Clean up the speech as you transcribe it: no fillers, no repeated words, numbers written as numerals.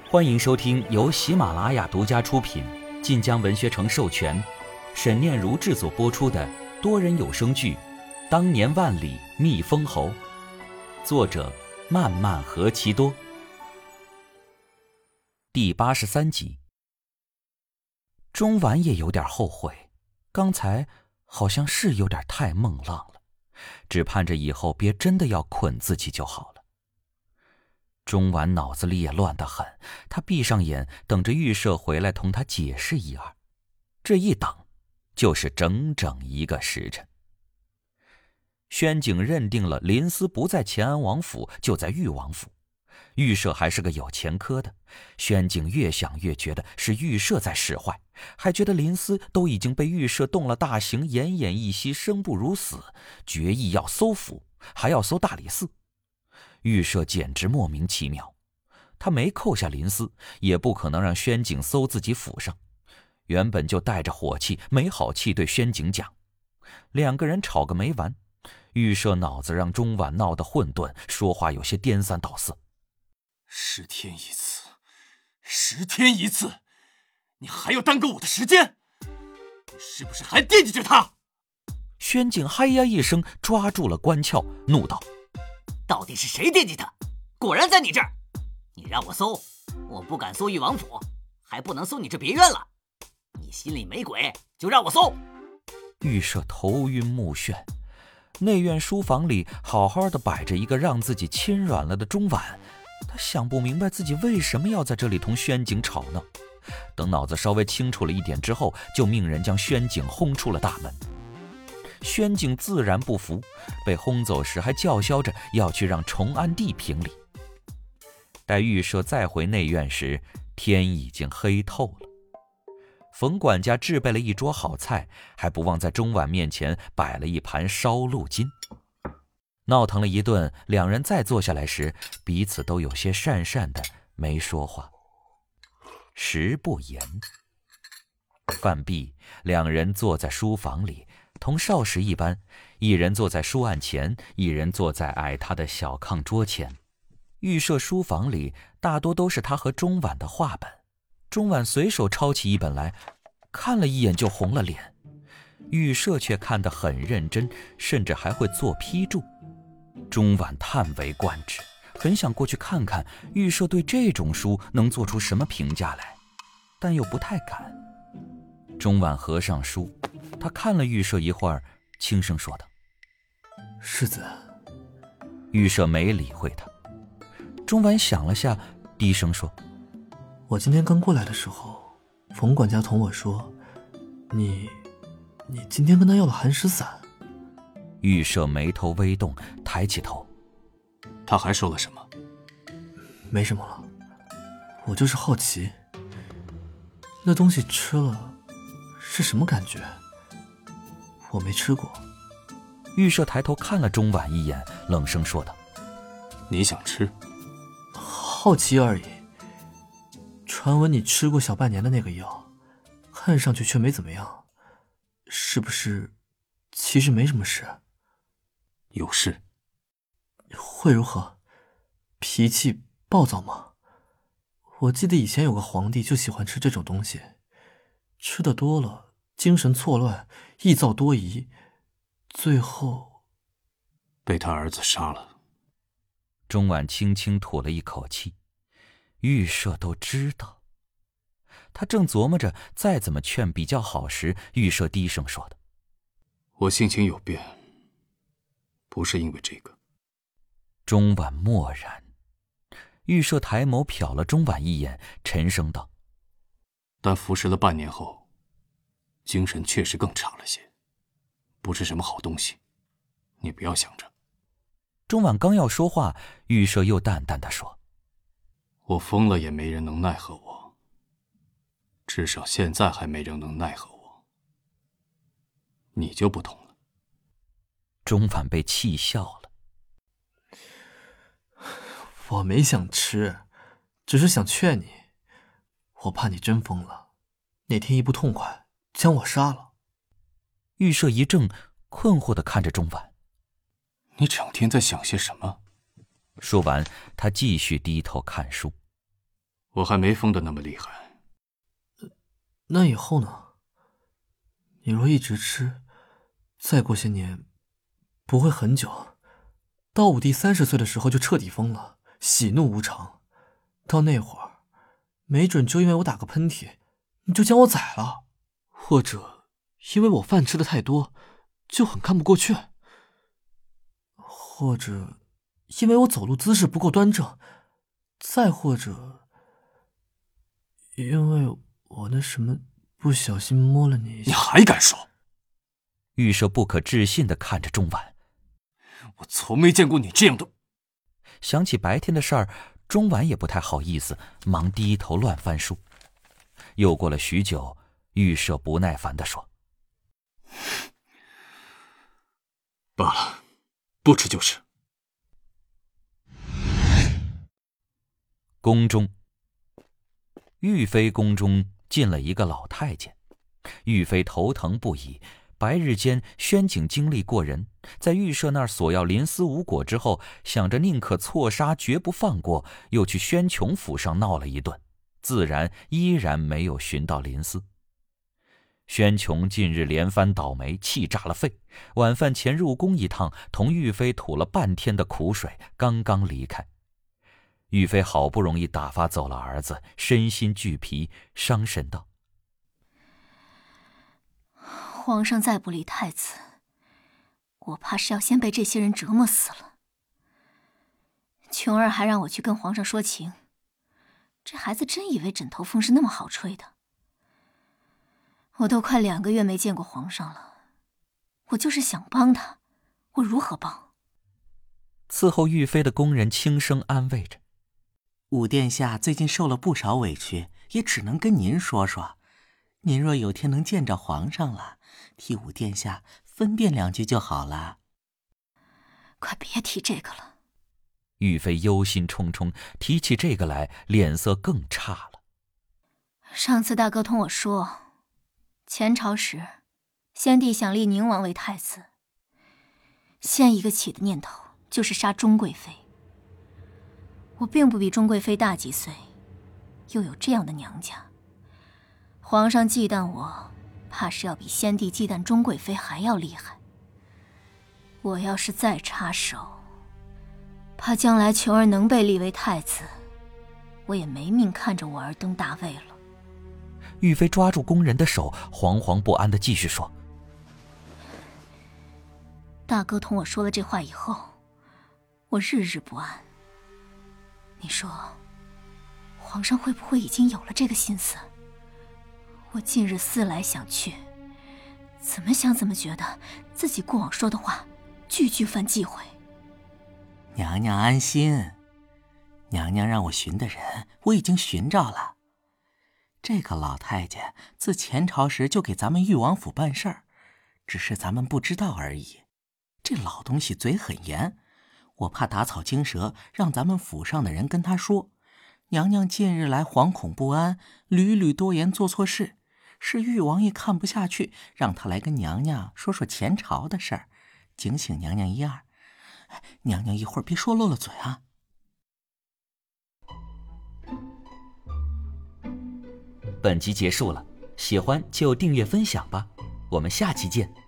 欢迎收听由喜马拉雅独家出品、晋江文学城授权、沈念如制作播出的多人有声剧《当年万里觅封侯》，作者漫漫何其多。第83集。钟婉也有点后悔，刚才好像是有点太梦浪了，只盼着以后别真的要捆自己就好了。钟婉脑子里也乱得很，他闭上眼，等着预设回来同他解释一二。这一等就是整整1个时辰。宣景认定了林思不在乾安王府，就在裕王府。预设还是个有前科的，宣景越想越觉得是预设在使坏，还觉得林思都已经被预设动了大刑，奄奄一息，生不如死，决意要搜府，还要搜大理寺。预设简直莫名其妙，他没扣下林思，也不可能让宣景搜自己府上。原本就带着火气，没好气对宣景讲。2个人吵个没完，预设脑子让钟婉闹得混沌，说话有些颠三倒四。 10天一次，10天一次，你还要耽搁我的时间？你是不是还惦记着他？ 宣景嗨呀一声，抓住了关窍，怒道： 到底是谁惦记他？果然在你这儿！你让我搜，我不敢搜裕王府，还不能搜你这别院了。你心里没鬼，就让我搜。 预设头晕目眩，内院书房里好好的摆着一个让自己亲软了的钟婉，他想不明白自己为什么要在这里同宣景吵闹。等脑子稍微清楚了一点之后，就命人将宣景轰出了大门。宣景自然不服，被轰走时还叫嚣着要去让崇安帝评理。待预设再回内院时，天已经黑透了。冯管家置备了一桌好菜，还不忘在钟婉面前摆了一盘烧鹿筋。闹腾了一顿，2人再坐下来时，彼此都有些讪讪的，没说话。食不言。饭毕，2人坐在书房里，同少时一般，一人坐在书案前，一人坐在矮榻的小炕桌前。预设书房里大多都是他和钟婉的画本，钟婉随手抄起一本来，看了一眼就红了脸。预设却看得很认真，甚至还会做批注。钟婉叹为观止，很想过去看看预设对这种书能做出什么评价来，但又不太敢。钟婉合上书，他看了预设一会儿，轻声说道： 世子。 预设没理会他。钟婉想了下，低声说： 我今天刚过来的时候，冯管家同我说，你今天跟他要了寒食伞。 预设眉头微动，抬起头： 他还说了什么？ 没什么了，我就是好奇，那东西吃了是什么感觉？我没吃过。 预设抬头看了钟婉一眼，冷声说道： 你想吃？ 好奇而已。传闻你吃过小半年的那个药，看上去却没怎么样，是不是其实没什么事？ 有事。 会如何？脾气暴躁吗？我记得以前有个皇帝就喜欢吃这种东西，吃得多了精神错乱，易躁多疑，最后被他儿子杀了。 钟婉轻轻吐了一口气，预设都知道。他正琢磨着再怎么劝比较好时，预设低声说的： 我性情有变，不是因为这个。 钟婉默然。预设抬眸瞟了钟婉一眼，沉声道： 但服食了半年后，精神确实更差了些，不是什么好东西，你不要想着。 钟婉刚要说话，预设又淡淡地说： 我疯了也没人能奈何我，至少现在还没人能奈何我。你就不同了。 钟婉被气笑了。 我没想吃，只是想劝你，我怕你真疯了，哪天一不痛快将我杀了。 预设一怔，困惑地看着钟婉： 你整天在想些什么？ 说完，他继续低头看书。 我还没疯得那么厉害。 那以后呢？你若一直吃，再过些年，不会很久，到武帝30岁的时候就彻底疯了，喜怒无常。到那会儿，没准就因为我打个喷嚏，你就将我宰了，或者因为我饭吃的太多，就很看不过去，或者因为我走路姿势不够端正，再或者因为我那什么不小心摸了你一下。 你还敢说？ 玉舍不可置信地看着钟婉， 我从没见过你这样的。 想起白天的事儿，钟婉也不太好意思，忙低头乱翻书。又过了许久，玉舍不耐烦地说： 罢了，不吃就是。 宫中，玉妃宫中进了一个老太监，玉妃头疼不已。白日间，宣景精力过人，在玉舍那儿索要临丝无果之后，想着宁可错杀绝不放过，又去宣琼府上闹了一顿，自然依然没有寻到临丝。宣琼近日连番倒霉，气炸了肺，晚饭前入宫一趟，同玉妃吐了半天的苦水，刚刚离开。玉妃好不容易打发走了儿子，身心俱疲，伤神道： 皇上再不理太子，我怕是要先被这些人折磨死了。琼儿还让我去跟皇上说情，这孩子真以为枕头风是那么好吹的？我都快2个月没见过皇上了，我就是想帮他，我如何帮？ 伺候玉妃的宫人轻声安慰着： 武殿下最近受了不少委屈，也只能跟您说说。您若有天能见着皇上了，替武殿下分辨2句就好了。 快别提这个了。 玉妃忧心忡忡，提起这个来，脸色更差了。 上次大哥同我说，前朝时，先帝想立宁王为太子，先一个起的念头就是杀钟贵妃。我并不比钟贵妃大几岁，又有这样的娘家，皇上忌惮我，怕是要比先帝忌惮钟贵妃还要厉害。我要是再插手，怕将来琼儿能被立为太子，我也没命看着我儿登大位了。 玉妃抓住宫人的手，惶惶不安地继续说： 大哥同我说了这话以后，我日日不安。你说，皇上会不会已经有了这个心思？我近日思来想去，怎么想怎么觉得自己过往说的话句句犯忌讳。 娘娘安心，娘娘让我寻的人我已经寻着了。这个老太监自前朝时就给咱们裕王府办事儿，只是咱们不知道而已。这老东西嘴很严，我怕打草惊蛇，让咱们府上的人跟他说，娘娘近日来惶恐不安，屡屡多言做错事，是裕王爷看不下去，让他来跟娘娘说说前朝的事儿，警醒娘娘一二。娘娘一会儿别说漏了嘴啊。 本集结束了，喜欢就订阅分享吧，我们下期见。